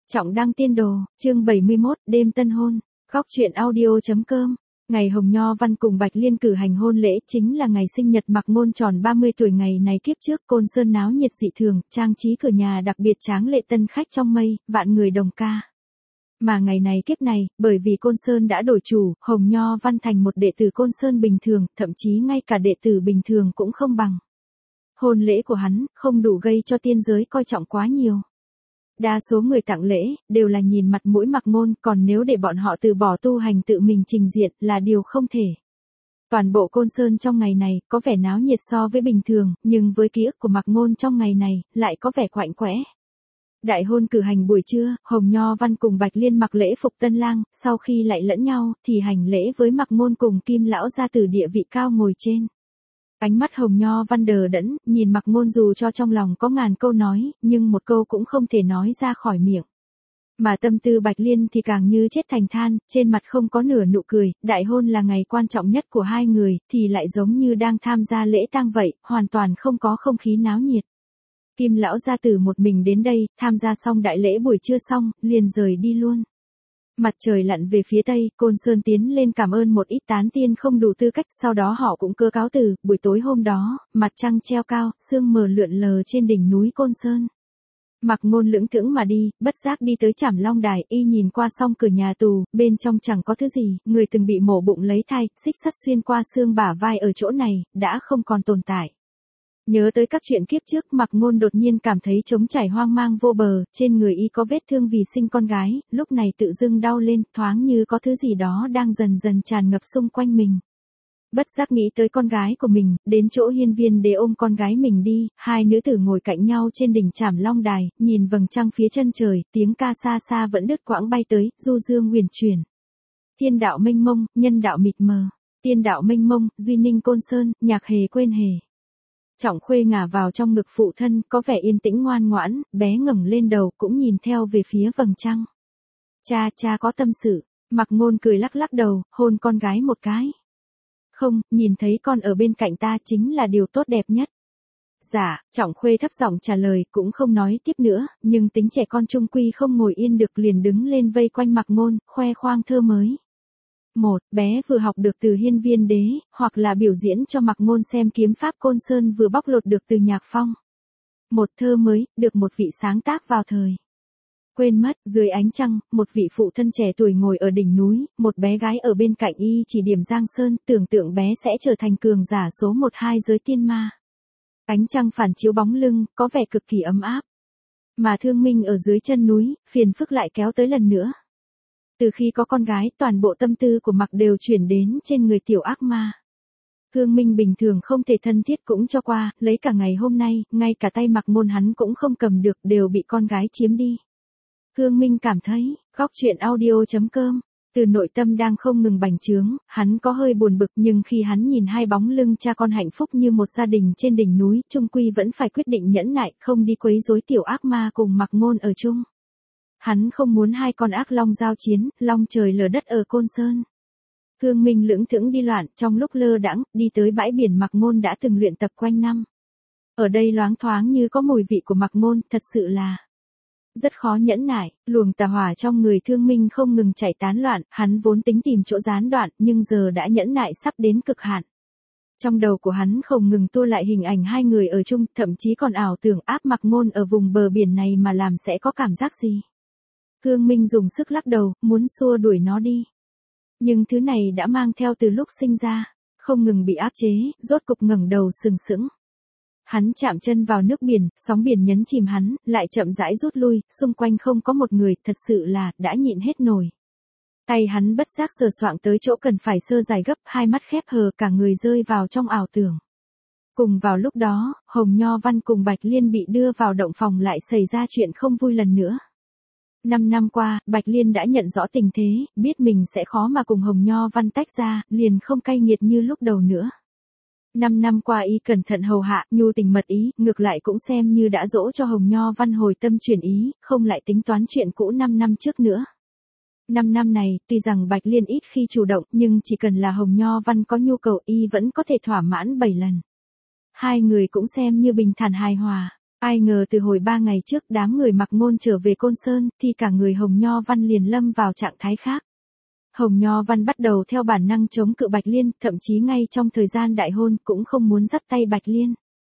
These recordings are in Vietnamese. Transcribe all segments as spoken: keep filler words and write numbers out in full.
Trọng đăng tiên đồ, chương bảy mươi mốt, đêm tân hôn, góc truyện audio.com. Ngày Hồng Nho Văn cùng Bạch Liên cử hành hôn lễ chính là ngày sinh nhật Mạc Ngôn tròn ba mươi tuổi. Ngày này kiếp trước Côn Sơn náo nhiệt dị thường, trang trí cửa nhà đặc biệt tráng lệ, tân khách trong mây, vạn người đồng ca. Mà ngày này kiếp này, bởi vì Côn Sơn đã đổi chủ, Hồng Nho Văn thành một đệ tử Côn Sơn bình thường, thậm chí ngay cả đệ tử bình thường cũng không bằng. Hôn lễ của hắn, không đủ gây cho tiên giới coi trọng quá nhiều. Đa số người tặng lễ, đều là nhìn mặt mũi Mạc Ngôn, còn nếu để bọn họ từ bỏ tu hành tự mình trình diện, là điều không thể. Toàn bộ Côn Sơn trong ngày này, có vẻ náo nhiệt so với bình thường, nhưng với ký ức của Mạc Ngôn trong ngày này, lại có vẻ quạnh quẽ. Đại hôn cử hành buổi trưa, Hồng Nho Văn cùng Bạch Liên mặc lễ phục tân lang, sau khi lại lẫn nhau, thì hành lễ với Mạc Ngôn cùng Kim lão gia tử địa vị cao ngồi trên. Ánh mắt Hồng Nho Văn đờ đẫn, nhìn Mạc Ngôn dù cho trong lòng có ngàn câu nói, nhưng một câu cũng không thể nói ra khỏi miệng. Mà tâm tư Bạch Liên thì càng như chết thành than, trên mặt không có nửa nụ cười, đại hôn là ngày quan trọng nhất của hai người, thì lại giống như đang tham gia lễ tang vậy, hoàn toàn không có không khí náo nhiệt. Kim lão gia tử một mình đến đây, tham gia xong đại lễ buổi trưa xong, liền rời đi luôn. Mặt trời lặn về phía tây, Côn Sơn tiến lên cảm ơn một ít tán tiên không đủ tư cách, sau đó họ cũng cơ cáo từ. Buổi tối hôm đó, mặt trăng treo cao, sương mờ lượn lờ trên đỉnh núi Côn Sơn. Mạc Ngôn lững thững mà đi, bất giác đi tới Trảm Long Đài, y nhìn qua song cửa nhà tù, bên trong chẳng có thứ gì, người từng bị mổ bụng lấy thai, xích sắt xuyên qua xương bả vai ở chỗ này, đã không còn tồn tại. Nhớ tới các chuyện kiếp trước, Mạc Ngôn đột nhiên cảm thấy trống trải hoang mang vô bờ, trên người y có vết thương vì sinh con gái, lúc này tự dưng đau lên, thoáng như có thứ gì đó đang dần dần tràn ngập xung quanh mình. Bất giác nghĩ tới con gái của mình, đến chỗ hiên viên để ôm con gái mình đi, hai nữ tử ngồi cạnh nhau trên đỉnh Trảm Long Đài, nhìn vầng trăng phía chân trời, tiếng ca xa xa vẫn đứt quãng bay tới, du dương huyền chuyển. Thiên đạo mênh mông, nhân đạo mịt mờ, tiên đạo mênh mông, duy ninh Côn Sơn, nhạc hề quên hề. Trọng Khuê ngả vào trong ngực phụ thân, có vẻ yên tĩnh ngoan ngoãn, bé ngẩng lên đầu cũng nhìn theo về phía vầng trăng. Cha, cha có tâm sự. Mạc Ngôn cười lắc lắc đầu, hôn con gái một cái. Không, nhìn thấy con ở bên cạnh ta chính là điều tốt đẹp nhất. Dạ, Trọng Khuê thấp giọng trả lời, cũng không nói tiếp nữa, nhưng tính trẻ con chung quy không ngồi yên được, liền đứng lên vây quanh Mạc Ngôn, khoe khoang thơ mới. Một, bé vừa học được từ hiên viên đế, hoặc là biểu diễn cho Mạc Ngôn xem kiếm pháp Côn Sơn vừa bóc lột được từ Nhạc Phong. Một thơ mới, được một vị sáng tác vào thời. Quên mất, dưới ánh trăng, một vị phụ thân trẻ tuổi ngồi ở đỉnh núi, một bé gái ở bên cạnh y chỉ điểm Giang Sơn, tưởng tượng bé sẽ trở thành cường giả số một hai giới tiên ma. Ánh trăng phản chiếu bóng lưng, có vẻ cực kỳ ấm áp. Mà thương minh ở dưới chân núi, phiền phức lại kéo tới lần nữa. Từ khi có con gái, toàn bộ tâm tư của Mạc đều chuyển đến trên người tiểu ác ma. Thương minh bình thường không thể thân thiết cũng cho qua, lấy cả ngày hôm nay, ngay cả tay Mạc Ngôn hắn cũng không cầm được, đều bị con gái chiếm đi. Thương minh cảm thấy, góc truyện audio.com, từ nội tâm đang không ngừng bành trướng, hắn có hơi buồn bực, nhưng khi hắn nhìn hai bóng lưng cha con hạnh phúc như một gia đình trên đỉnh núi, chung quy vẫn phải quyết định nhẫn nại, không đi quấy rối tiểu ác ma cùng Mạc Ngôn ở chung. Hắn không muốn hai con ác long giao chiến, long trời lở đất ở Côn Sơn. Thương minh lững thững đi loạn, trong lúc lơ đãng, đi tới bãi biển Mạc Ngôn đã từng luyện tập quanh năm. Ở đây loáng thoáng như có mùi vị của Mạc Ngôn, thật sự là rất khó nhẫn nại, luồng tà hỏa trong người thương minh không ngừng chảy tán loạn, hắn vốn tính tìm chỗ gián đoạn, nhưng giờ đã nhẫn nại sắp đến cực hạn. Trong đầu của hắn không ngừng tua lại hình ảnh hai người ở chung, thậm chí còn ảo tưởng áp Mạc Ngôn ở vùng bờ biển này mà làm sẽ có cảm giác gì. Thương minh dùng sức lắc đầu, muốn xua đuổi nó đi. Nhưng thứ này đã mang theo từ lúc sinh ra, không ngừng bị áp chế, rốt cục ngẩng đầu sừng sững. Hắn chạm chân vào nước biển, sóng biển nhấn chìm hắn, lại chậm rãi rút lui, xung quanh không có một người, thật sự là, đã nhịn hết nổi. Tay hắn bất giác sờ soạng tới chỗ cần phải sơ dài gấp, hai mắt khép hờ, cả người rơi vào trong ảo tưởng. Cùng vào lúc đó, Hồng Nho Văn cùng Bạch Liên bị đưa vào động phòng, lại xảy ra chuyện không vui lần nữa. Năm năm qua, Bạch Liên đã nhận rõ tình thế, biết mình sẽ khó mà cùng Hồng Nho Văn tách ra, liền không cay nghiệt như lúc đầu nữa. Năm năm qua y cẩn thận hầu hạ, nhu tình mật ý, ngược lại cũng xem như đã dỗ cho Hồng Nho Văn hồi tâm chuyển ý, không lại tính toán chuyện cũ năm năm trước nữa. Năm năm này, tuy rằng Bạch Liên ít khi chủ động, nhưng chỉ cần là Hồng Nho Văn có nhu cầu y vẫn có thể thỏa mãn bảy lần. Hai người cũng xem như bình thản hài hòa. Ai ngờ từ hồi ba ngày trước đám người Mạc Ngôn trở về Côn Sơn, thì cả người Hồng Nho Văn liền lâm vào trạng thái khác. Hồng Nho Văn bắt đầu theo bản năng chống cự Bạch Liên, thậm chí ngay trong thời gian đại hôn cũng không muốn dắt tay Bạch Liên.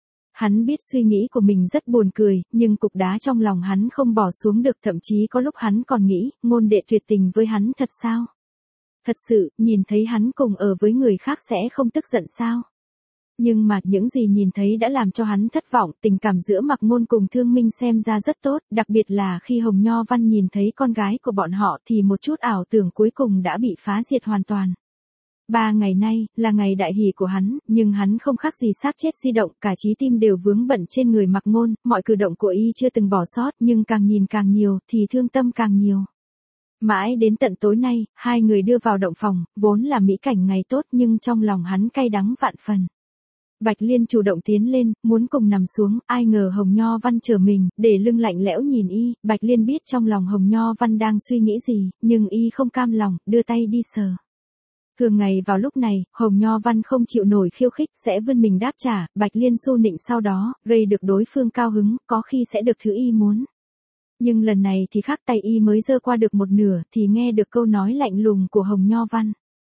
Hắn biết suy nghĩ của mình rất buồn cười, nhưng cục đá trong lòng hắn không bỏ xuống được, thậm chí có lúc hắn còn nghĩ, Ngôn đệ tuyệt tình với hắn thật sao? Thật sự, nhìn thấy hắn cùng ở với người khác sẽ không tức giận sao? Nhưng mà những gì nhìn thấy đã làm cho hắn thất vọng, tình cảm giữa Mạc Ngôn cùng Thương Minh xem ra rất tốt, đặc biệt là khi Hồng Nho Văn nhìn thấy con gái của bọn họ thì một chút ảo tưởng cuối cùng đã bị phá diệt hoàn toàn. Ba ngày nay, là ngày đại hỷ của hắn, nhưng hắn không khác gì xác chết di động, cả trí tim đều vướng bận trên người Mạc Ngôn, mọi cử động của y chưa từng bỏ sót, nhưng càng nhìn càng nhiều, thì thương tâm càng nhiều. Mãi đến tận tối nay, hai người đưa vào động phòng, vốn là mỹ cảnh ngày tốt nhưng trong lòng hắn cay đắng vạn phần. Bạch Liên chủ động tiến lên, muốn cùng nằm xuống, ai ngờ Hồng Nho Văn chờ mình, để lưng lạnh lẽo nhìn y, Bạch Liên biết trong lòng Hồng Nho Văn đang suy nghĩ gì, nhưng y không cam lòng, đưa tay đi sờ. Thường ngày vào lúc này, Hồng Nho Văn không chịu nổi khiêu khích, sẽ vươn mình đáp trả, Bạch Liên xu nịnh sau đó, gây được đối phương cao hứng, có khi sẽ được thứ y muốn. Nhưng lần này thì khác, tay y mới giơ qua được một nửa, thì nghe được câu nói lạnh lùng của Hồng Nho Văn.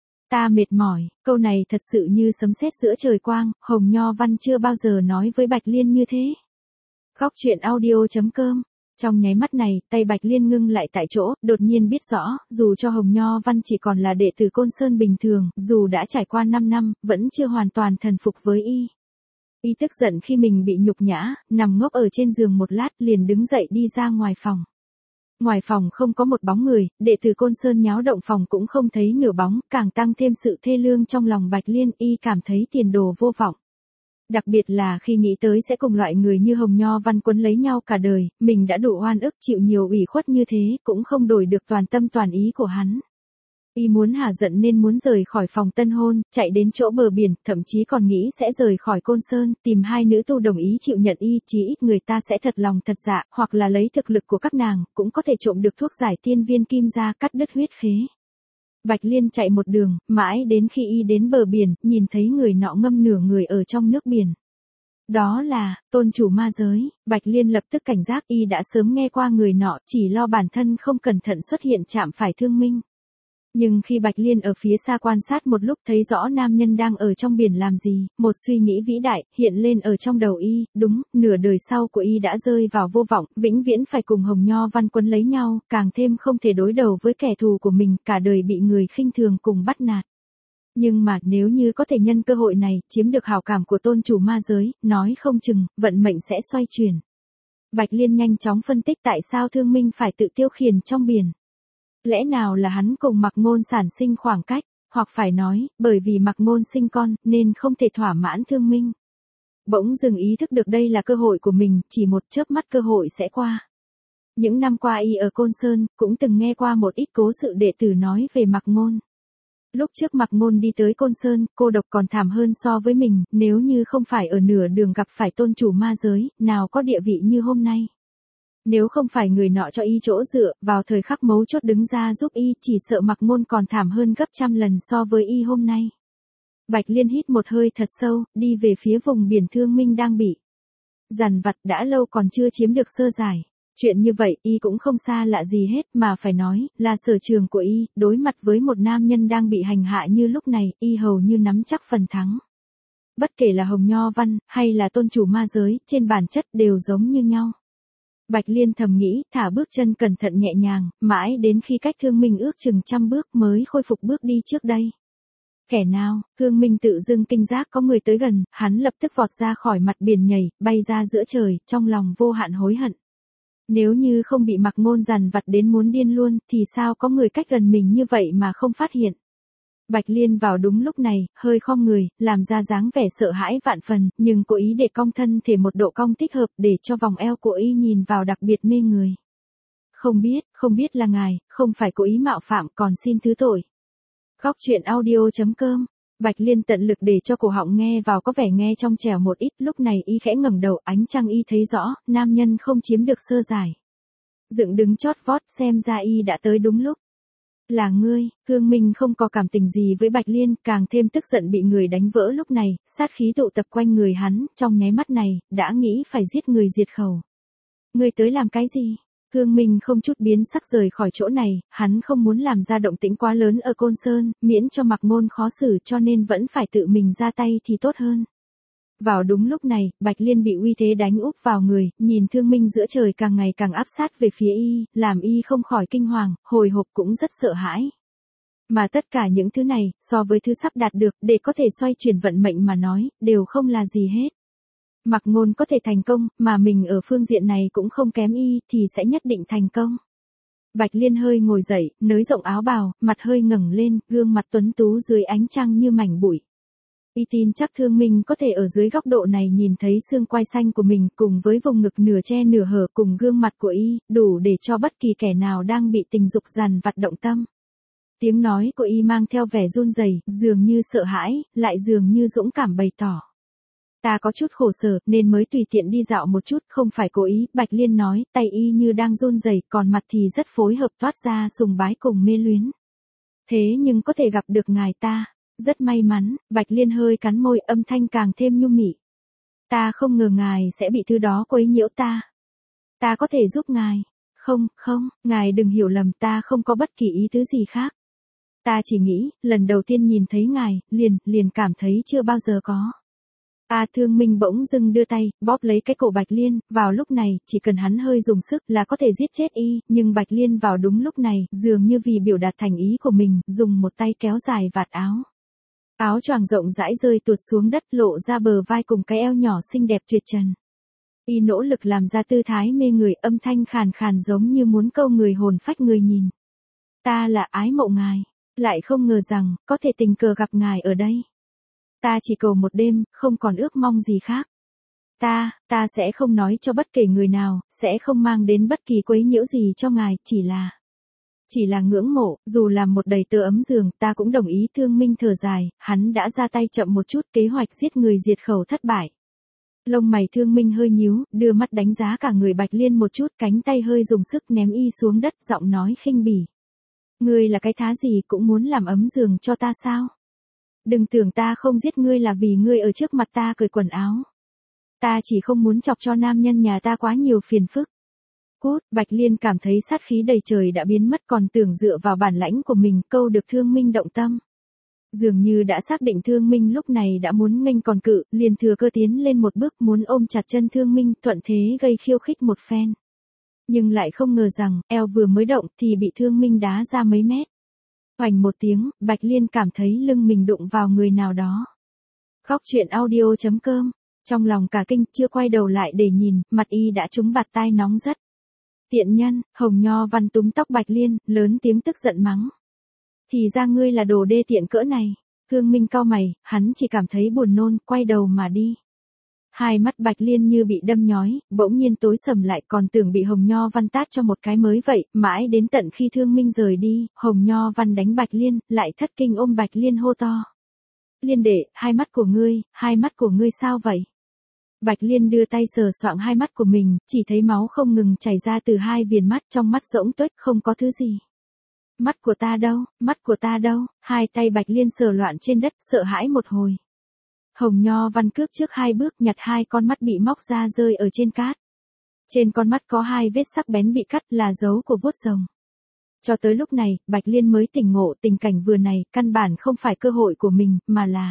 Ta mệt mỏi, câu này thật sự như sấm sét giữa trời quang, Hồng Nho Văn chưa bao giờ nói với Bạch Liên như thế. Khóc chuyện audio chấm com. Trong nháy mắt này, tay Bạch Liên ngưng lại tại chỗ, đột nhiên biết rõ, dù cho Hồng Nho Văn chỉ còn là đệ tử Côn Sơn bình thường, dù đã trải qua năm năm, vẫn chưa hoàn toàn thần phục với y. Y tức giận khi mình bị nhục nhã, nằm ngốc ở trên giường một lát liền đứng dậy đi ra ngoài phòng. Ngoài phòng không có một bóng người, đệ tử Côn Sơn nháo động phòng cũng không thấy nửa bóng, càng tăng thêm sự thê lương trong lòng Bạch Liên, y cảm thấy tiền đồ vô vọng. Đặc biệt là khi nghĩ tới sẽ cùng loại người như Hồng Nho Văn quấn lấy nhau cả đời, mình đã đủ oan ức chịu nhiều ủy khuất như thế, cũng không đổi được toàn tâm toàn ý của hắn. Y muốn hả giận nên muốn rời khỏi phòng tân hôn, chạy đến chỗ bờ biển, thậm chí còn nghĩ sẽ rời khỏi Côn Sơn, tìm hai nữ tu đồng ý chịu nhận y, chí ít người ta sẽ thật lòng thật dạ, hoặc là lấy thực lực của các nàng, cũng có thể trộm được thuốc giải tiên viên kim ra, cắt đứt huyết khế. Bạch Liên chạy một đường, mãi đến khi y đến bờ biển, nhìn thấy người nọ ngâm nửa người ở trong nước biển. Đó là, tôn chủ ma giới, Bạch Liên lập tức cảnh giác, y đã sớm nghe qua người nọ, chỉ lo bản thân không cẩn thận xuất hiện chạm phải Thương Minh. Nhưng khi Bạch Liên ở phía xa quan sát một lúc thấy rõ nam nhân đang ở trong biển làm gì, một suy nghĩ vĩ đại, hiện lên ở trong đầu y, đúng, nửa đời sau của y đã rơi vào vô vọng, vĩnh viễn phải cùng Hồng Nho Văn quấn lấy nhau, càng thêm không thể đối đầu với kẻ thù của mình, cả đời bị người khinh thường cùng bắt nạt. Nhưng mà nếu như có thể nhân cơ hội này, chiếm được hảo cảm của tôn chủ ma giới, nói không chừng, vận mệnh sẽ xoay chuyển. Bạch Liên nhanh chóng phân tích tại sao Thương Minh phải tự tiêu khiển trong biển. Lẽ nào là hắn cùng Mạc Ngôn sản sinh khoảng cách, hoặc phải nói, bởi vì Mạc Ngôn sinh con, nên không thể thỏa mãn Thương Minh. Bỗng dừng ý thức được đây là cơ hội của mình, chỉ một chớp mắt cơ hội sẽ qua. Những năm qua y ở Côn Sơn, cũng từng nghe qua một ít cố sự đệ tử nói về Mạc Ngôn. Lúc trước Mạc Ngôn đi tới Côn Sơn, cô độc còn thảm hơn so với mình, nếu như không phải ở nửa đường gặp phải tôn chủ ma giới, nào có địa vị như hôm nay. Nếu không phải người nọ cho y chỗ dựa, vào thời khắc mấu chốt đứng ra giúp y, chỉ sợ Mạc Ngôn còn thảm hơn gấp trăm lần so với y hôm nay. Bạch Liên hít một hơi thật sâu, đi về phía vùng biển Thương Minh đang bị dằn vặt đã lâu còn chưa chiếm được sơ giải. Chuyện như vậy, y cũng không xa lạ gì hết, mà phải nói, là sở trường của y, đối mặt với một nam nhân đang bị hành hạ như lúc này, y hầu như nắm chắc phần thắng. Bất kể là Hồng Nho Văn, hay là tôn chủ ma giới, trên bản chất đều giống như nhau. Bạch Liên thầm nghĩ, thả bước chân cẩn thận nhẹ nhàng, mãi đến khi cách Thương Minh ước chừng trăm bước mới khôi phục bước đi trước đây. Kẻ nào, Thương Minh tự dưng kinh giác có người tới gần, hắn lập tức vọt ra khỏi mặt biển nhảy, bay ra giữa trời, trong lòng vô hạn hối hận. Nếu như không bị Mạc Ngôn dằn vặt đến muốn điên luôn, thì sao có người cách gần mình như vậy mà không phát hiện. Bạch Liên vào đúng lúc này, hơi khom người, làm ra dáng vẻ sợ hãi vạn phần, nhưng cố ý để cong thân thể một độ cong thích hợp để cho vòng eo của y nhìn vào đặc biệt mê người. Không biết, không biết là ngài, không phải cố ý mạo phạm, còn xin thứ tội. Khóc chuyện audio chấm com. Bạch Liên tận lực để cho cổ họng nghe vào có vẻ nghe trong trẻo một ít, lúc này y khẽ ngẩng đầu, ánh trăng y thấy rõ, nam nhân không chiếm được sơ giải. Dựng đứng chót vót, xem ra y đã tới đúng lúc. Là ngươi, Thương Minh không có cảm tình gì với Bạch Liên, càng thêm tức giận bị người đánh vỡ lúc này, sát khí tụ tập quanh người hắn, trong nháy mắt này, đã nghĩ phải giết người diệt khẩu. Ngươi tới làm cái gì? Thương Minh không chút biến sắc rời khỏi chỗ này, hắn không muốn làm ra động tĩnh quá lớn ở Côn Sơn, miễn cho Mạc Ngôn khó xử cho nên vẫn phải tự mình ra tay thì tốt hơn. Vào đúng lúc này, Bạch Liên bị uy thế đánh úp vào người, nhìn Thương Minh giữa trời càng ngày càng áp sát về phía y, làm y không khỏi kinh hoàng, hồi hộp cũng rất sợ hãi. Mà tất cả những thứ này, so với thứ sắp đạt được, để có thể xoay chuyển vận mệnh mà nói, đều không là gì hết. Mạc Ngôn có thể thành công, mà mình ở phương diện này cũng không kém y, thì sẽ nhất định thành công. Bạch Liên hơi ngồi dậy, nới rộng áo bào, mặt hơi ngẩng lên, gương mặt tuấn tú dưới ánh trăng như mảnh bụi. Y tin chắc Thương Minh có thể ở dưới góc độ này nhìn thấy xương quai xanh của mình cùng với vùng ngực nửa che nửa hở cùng gương mặt của y, đủ để cho bất kỳ kẻ nào đang bị tình dục dằn vặt động tâm. Tiếng nói của y mang theo vẻ run rẩy, dường như sợ hãi, lại dường như dũng cảm bày tỏ. Ta có chút khổ sở, nên mới tùy tiện đi dạo một chút, không phải cố ý, Bạch Liên nói, tay y như đang run rẩy, còn mặt thì rất phối hợp toát ra sùng bái cùng mê luyến. Thế nhưng có thể gặp được ngài ta, rất may mắn, Bạch Liên hơi cắn môi, âm thanh càng thêm nhu mị. Ta không ngờ ngài sẽ bị thứ đó quấy nhiễu ta. Ta có thể giúp ngài. Không, không, ngài đừng hiểu lầm, ta không có bất kỳ ý tứ gì khác. Ta chỉ nghĩ, lần đầu tiên nhìn thấy ngài, liền, liền cảm thấy chưa bao giờ có. A Thương Minh bỗng dưng đưa tay, bóp lấy cái cổ Bạch Liên, vào lúc này, chỉ cần hắn hơi dùng sức là có thể giết chết y, nhưng Bạch Liên vào đúng lúc này, dường như vì biểu đạt thành ý của mình, dùng một tay kéo dài vạt áo. Áo choàng rộng rãi rơi tuột xuống đất, lộ ra bờ vai cùng cái eo nhỏ xinh đẹp tuyệt trần. Y nỗ lực làm ra tư thái mê người, âm thanh khàn khàn giống như muốn câu người hồn phách người nhìn. Ta là ái mộ ngài, lại không ngờ rằng, có thể tình cờ gặp ngài ở đây. Ta chỉ cầu một đêm, không còn ước mong gì khác. Ta, ta sẽ không nói cho bất kể người nào, sẽ không mang đến bất kỳ quấy nhiễu gì cho ngài, chỉ là... Chỉ là ngưỡng mộ, dù là một đầy tớ ấm giường, ta cũng đồng ý. Thương Minh thở dài, hắn đã ra tay chậm một chút, kế hoạch giết người diệt khẩu thất bại. Lông mày Thương Minh hơi nhíu, đưa mắt đánh giá cả người Bạch Liên một chút, cánh tay hơi dùng sức ném y xuống đất, giọng nói khinh bỉ. Ngươi là cái thá gì cũng muốn làm ấm giường cho ta sao? Đừng tưởng ta không giết ngươi là vì ngươi ở trước mặt ta cởi quần áo. Ta chỉ không muốn chọc cho nam nhân nhà ta quá nhiều phiền phức. Cút, Bạch Liên cảm thấy sát khí đầy trời đã biến mất, còn tưởng dựa vào bản lãnh của mình câu được Thương Minh động tâm. Dường như đã xác định Thương Minh lúc này đã muốn nghênh còn cự, liền thừa cơ tiến lên một bước muốn ôm chặt chân Thương Minh, thuận thế gây khiêu khích một phen. Nhưng lại không ngờ rằng, eo vừa mới động thì bị Thương Minh đá ra mấy mét. Oành một tiếng, Bạch Liên cảm thấy lưng mình đụng vào người nào đó. Khóc chuyện audio chấm com, trong lòng cả kinh, chưa quay đầu lại để nhìn, mặt y đã trúng bạt tai nóng rất. Tiện nhân, Hồng Nho Văn túm tóc Bạch Liên, lớn tiếng tức giận mắng. Thì ra ngươi là đồ đê tiện cỡ này. Thương Minh cau mày, hắn chỉ cảm thấy buồn nôn, quay đầu mà đi. Hai mắt Bạch Liên như bị đâm nhói, bỗng nhiên tối sầm lại, còn tưởng bị Hồng Nho Văn tát cho một cái mới vậy, mãi đến tận khi Thương Minh rời đi, Hồng Nho Văn đánh Bạch Liên, lại thất kinh ôm Bạch Liên hô to. Liên đệ, hai mắt của ngươi, hai mắt của ngươi sao vậy? Bạch Liên đưa tay sờ soạng hai mắt của mình, chỉ thấy máu không ngừng chảy ra từ hai viền mắt, trong mắt rỗng tuếch không có thứ gì. Mắt của ta đâu, mắt của ta đâu? Hai tay Bạch Liên sờ loạn trên đất, sợ hãi một hồi. Hồng Nho Văn cướp trước hai bước, nhặt hai con mắt bị móc ra rơi ở trên cát. Trên con mắt có hai vết sắc bén bị cắt, là dấu của vuốt rồng. Cho tới lúc này, Bạch Liên mới tỉnh ngộ, tình cảnh vừa này, căn bản không phải cơ hội của mình, mà là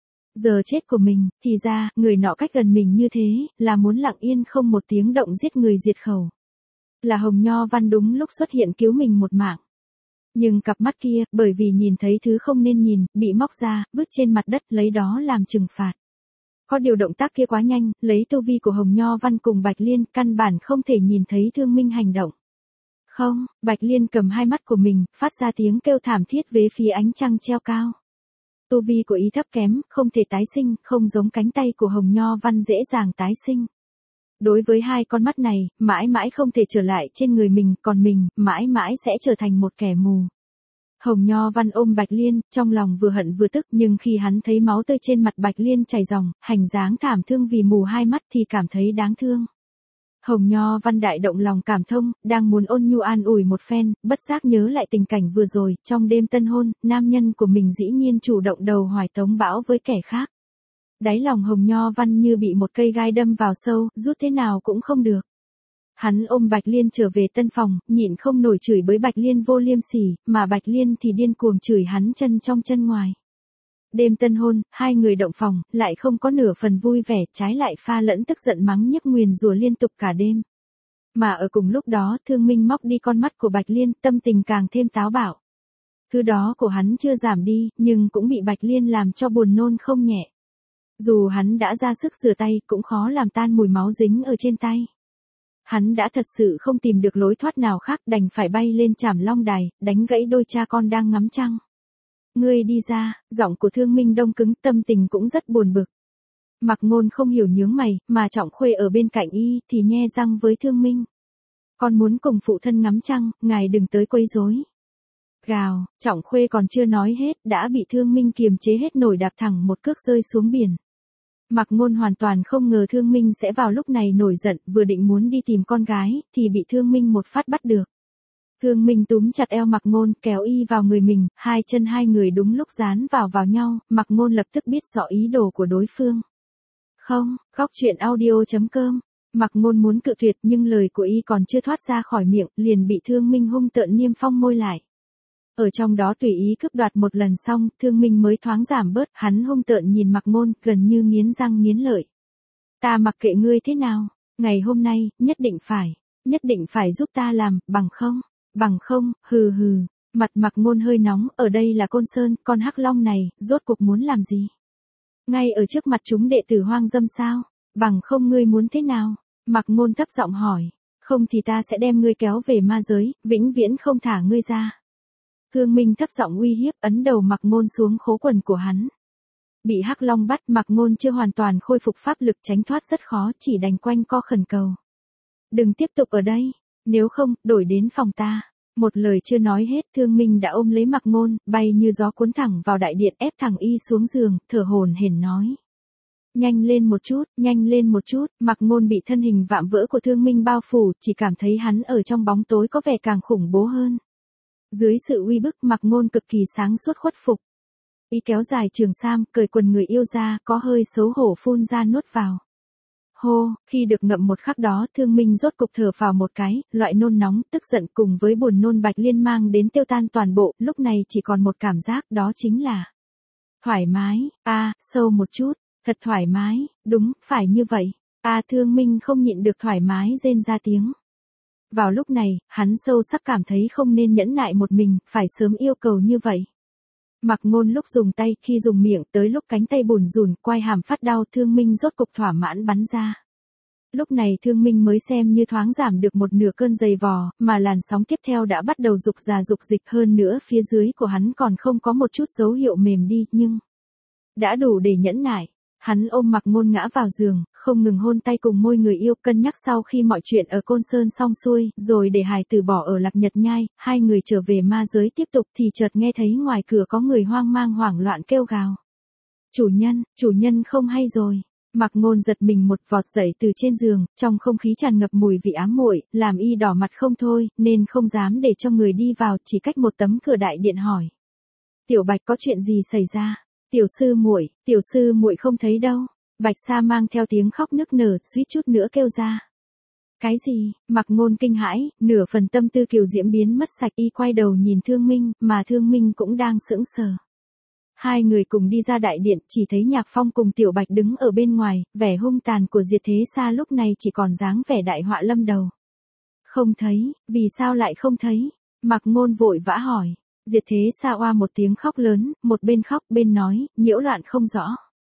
giờ chết của mình. Thì ra, người nọ cách gần mình như thế, là muốn lặng yên không một tiếng động giết người diệt khẩu. Là Hồng Nho Văn đúng lúc xuất hiện cứu mình một mạng. Nhưng cặp mắt kia, bởi vì nhìn thấy thứ không nên nhìn, bị móc ra, vứt trên mặt đất, lấy đó làm trừng phạt. Có điều động tác kia quá nhanh, lấy tu vi của Hồng Nho Văn cùng Bạch Liên, căn bản không thể nhìn thấy Thương Minh hành động. Không, Bạch Liên cầm hai mắt của mình, phát ra tiếng kêu thảm thiết về phía ánh trăng treo cao. Tu vi của ý thấp kém, không thể tái sinh, không giống cánh tay của Hồng Nho Văn dễ dàng tái sinh. Đối với hai con mắt này, mãi mãi không thể trở lại trên người mình, còn mình, mãi mãi sẽ trở thành một kẻ mù. Hồng Nho Văn ôm Bạch Liên, trong lòng vừa hận vừa tức, nhưng khi hắn thấy máu tươi trên mặt Bạch Liên chảy ròng, hành dáng thảm thương vì mù hai mắt thì cảm thấy đáng thương. Hồng Nho Văn đại động lòng cảm thông, đang muốn ôn nhu an ủi một phen, bất giác nhớ lại tình cảnh vừa rồi, trong đêm tân hôn, nam nhân của mình dĩ nhiên chủ động đầu hoài tống bão với kẻ khác. Đáy lòng Hồng Nho Văn như bị một cây gai đâm vào sâu, rút thế nào cũng không được. Hắn ôm Bạch Liên trở về tân phòng, nhịn không nổi chửi bới Bạch Liên vô liêm sỉ, mà Bạch Liên thì điên cuồng chửi hắn chân trong chân ngoài. Đêm tân hôn, hai người động phòng, lại không có nửa phần vui vẻ, trái lại pha lẫn tức giận mắng nhiếc nguyền rủa liên tục cả đêm. Mà ở cùng lúc đó, Thương Minh móc đi con mắt của Bạch Liên, tâm tình càng thêm táo bạo. Thứ đó của hắn chưa giảm đi, nhưng cũng bị Bạch Liên làm cho buồn nôn không nhẹ. Dù hắn đã ra sức rửa tay, cũng khó làm tan mùi máu dính ở trên tay. Hắn đã thật sự không tìm được lối thoát nào khác, đành phải bay lên Trảm Long Đài, đánh gãy đôi cha con đang ngắm trăng. Ngươi đi ra, giọng của Thương Minh đông cứng, tâm tình cũng rất buồn bực. Mặc Ngôn không hiểu nhướng mày, mà Trọng Khuê ở bên cạnh y thì nhe răng với Thương Minh. Con muốn cùng phụ thân ngắm trăng, ngài đừng tới quấy rối. Gào, Trọng Khuê còn chưa nói hết, đã bị Thương Minh kiềm chế hết nổi đạp thẳng một cước rơi xuống biển. Mặc Ngôn hoàn toàn không ngờ Thương Minh sẽ vào lúc này nổi giận, vừa định muốn đi tìm con gái, thì bị Thương Minh một phát bắt được. Thương Minh túm chặt eo Mặc Ngôn, kéo y vào người mình, hai chân hai người đúng lúc dán vào vào nhau, Mặc Ngôn lập tức biết rõ ý đồ của đối phương. Không, khóc chuyện audio chấm com. Mặc Ngôn muốn cự tuyệt nhưng lời của y còn chưa thoát ra khỏi miệng, liền bị Thương Minh hung tợn niêm phong môi lại. Ở trong đó tùy ý cướp đoạt một lần xong, Thương Minh mới thoáng giảm bớt, hắn hung tợn nhìn Mặc Ngôn, gần như nghiến răng nghiến lợi. Ta mặc kệ ngươi thế nào, ngày hôm nay, nhất định phải, nhất định phải giúp ta làm, bằng không, bằng không, hừ hừ, mặt Mặc Ngôn hơi nóng, ở đây là Côn Sơn, con hắc long này, rốt cuộc muốn làm gì? Ngay ở trước mặt chúng đệ tử hoang dâm sao, bằng không ngươi muốn thế nào? Mặc Ngôn thấp giọng hỏi, không thì ta sẽ đem ngươi kéo về ma giới, vĩnh viễn không thả ngươi ra. Thương Minh thấp giọng uy hiếp, ấn đầu Mặc Ngôn xuống khố quần của hắn. Bị hắc long bắt, Mặc Ngôn chưa hoàn toàn khôi phục pháp lực, tránh thoát rất khó, chỉ đành quanh co khẩn cầu. Đừng tiếp tục ở đây, nếu không, đổi đến phòng ta. Một lời chưa nói hết, Thương Minh đã ôm lấy Mặc Ngôn, bay như gió cuốn thẳng vào đại điện, ép thẳng y xuống giường, thở hổn hển nói. Nhanh lên một chút, nhanh lên một chút, Mặc Ngôn bị thân hình vạm vỡ của Thương Minh bao phủ, chỉ cảm thấy hắn ở trong bóng tối có vẻ càng khủng bố hơn. Dưới sự uy bức, Mặc Ngôn cực kỳ sáng suốt khuất phục. Y kéo dài trường sam, cởi quần người yêu ra, có hơi xấu hổ phun ra nuốt vào. Hô, khi được ngậm một khắc đó, Thương Minh rốt cục thở phào một cái, loại nôn nóng, tức giận cùng với buồn nôn Bạch Liên mang đến tiêu tan toàn bộ, lúc này chỉ còn một cảm giác, đó chính là thoải mái, a, à, sâu một chút, thật thoải mái, đúng, phải như vậy. A à, Thương Minh không nhịn được thoải mái rên ra tiếng. Vào lúc này, hắn sâu sắc cảm thấy không nên nhẫn nại một mình, phải sớm yêu cầu như vậy. Mặc Ngôn lúc dùng tay, khi dùng miệng, tới lúc cánh tay bùn rùn, quai hàm phát đau, Thương Minh rốt cục thỏa mãn bắn ra. Lúc này Thương Minh mới xem như thoáng giảm được một nửa cơn dày vò, mà làn sóng tiếp theo đã bắt đầu dục già dục dịch hơn nữa, phía dưới của hắn còn không có một chút dấu hiệu mềm đi, nhưng đã đủ để nhẫn nại. Hắn ôm Mặc Ngôn ngã vào giường, không ngừng hôn tay cùng môi người yêu, cân nhắc sau khi mọi chuyện ở Côn Sơn xong xuôi, rồi để hài tử bỏ ở Lạc Nhật Nhai, hai người trở về ma giới tiếp tục thì chợt nghe thấy ngoài cửa có người hoang mang hoảng loạn kêu gào. Chủ nhân, chủ nhân không hay rồi. Mặc Ngôn giật mình một vọt dậy từ trên giường, trong không khí tràn ngập mùi vị ám muội, làm y đỏ mặt không thôi, nên không dám để cho người đi vào, chỉ cách một tấm cửa đại điện hỏi. Tiểu Bạch có chuyện gì xảy ra? Tiểu sư muội, tiểu sư muội không thấy đâu. Bạch Sa mang theo tiếng khóc nức nở, suýt chút nữa kêu ra. Cái gì? Mặc Ngôn kinh hãi, nửa phần tâm tư kiều diễm biến mất sạch, y quay đầu nhìn Thương Minh, mà Thương Minh cũng đang sững sờ. Hai người cùng đi ra đại điện, chỉ thấy Nhạc Phong cùng Tiểu Bạch đứng ở bên ngoài, vẻ hung tàn của Diệt Thế Sa lúc này chỉ còn dáng vẻ đại họa lâm đầu. Không thấy, vì sao lại không thấy? Mặc Ngôn vội vã hỏi. Diệt Thế Sa oa một tiếng khóc lớn, một bên khóc bên nói, nhiễu loạn không rõ.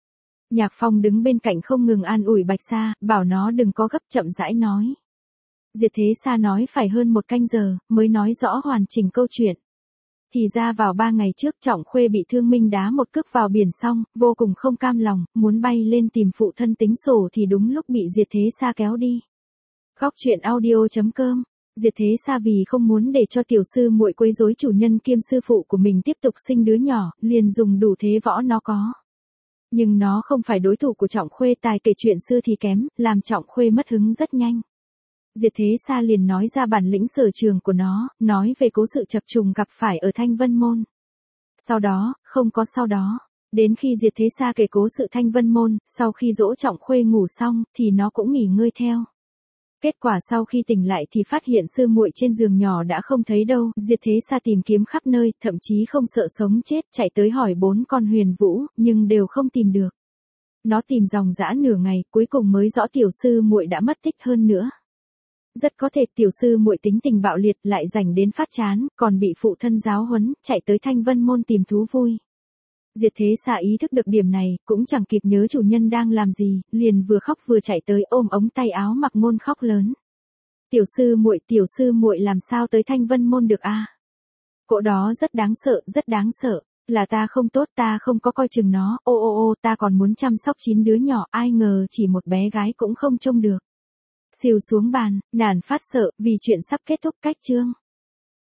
Nhạc Phong đứng bên cạnh không ngừng an ủi Bạch Sa, bảo nó đừng có gấp, chậm rãi nói. Diệt Thế Sa nói phải hơn một canh giờ, mới nói rõ hoàn chỉnh câu chuyện. Thì ra vào ba ngày trước Trọng Khuê bị Thương Minh đá một cước vào biển xong, vô cùng không cam lòng, muốn bay lên tìm phụ thân tính sổ thì đúng lúc bị Diệt Thế Sa kéo đi. Khóc chuyện audio chấm com. Diệt Thế Sa vì không muốn để cho tiểu sư muội quấy rối chủ nhân kiêm sư phụ của mình tiếp tục sinh đứa nhỏ, liền dùng đủ thế võ nó có. Nhưng nó không phải đối thủ của Trọng Khuê, tài kể chuyện xưa thì kém, làm Trọng Khuê mất hứng rất nhanh. Diệt Thế Sa liền nói ra bản lĩnh sở trường của nó, nói về cố sự chập trùng gặp phải ở Thanh Vân Môn. Sau đó, không có sau đó. Đến khi Diệt Thế Sa kể cố sự Thanh Vân Môn, sau khi dỗ Trọng Khuê ngủ xong, thì nó cũng nghỉ ngơi theo. Kết quả sau khi tỉnh lại thì phát hiện sư muội trên giường nhỏ đã không thấy đâu, Diệt Thế Sa tìm kiếm khắp nơi, thậm chí không sợ sống chết, chạy tới hỏi bốn con Huyền Vũ, nhưng đều không tìm được. Nó tìm ròng rã nửa ngày, cuối cùng mới rõ tiểu sư muội đã mất tích hơn nữa. Rất có thể tiểu sư muội tính tình bạo liệt lại rảnh đến phát chán, còn bị phụ thân giáo huấn, chạy tới Thanh Vân Môn tìm thú vui. Diệt Thế Sa ý thức được điểm này, cũng chẳng kịp nhớ chủ nhân đang làm gì, liền vừa khóc vừa chạy tới ôm ống tay áo Mặc Ngôn khóc lớn. Tiểu sư muội, tiểu sư muội làm sao tới Thanh Vân Môn được a? Cỗ đó rất đáng sợ, rất đáng sợ, là ta không tốt, ta không có coi chừng nó, ô ô ô, ta còn muốn chăm sóc chín đứa nhỏ, ai ngờ chỉ một bé gái cũng không trông được. Xìu xuống bàn, nản phát sợ, vì chuyện sắp kết thúc cách chương.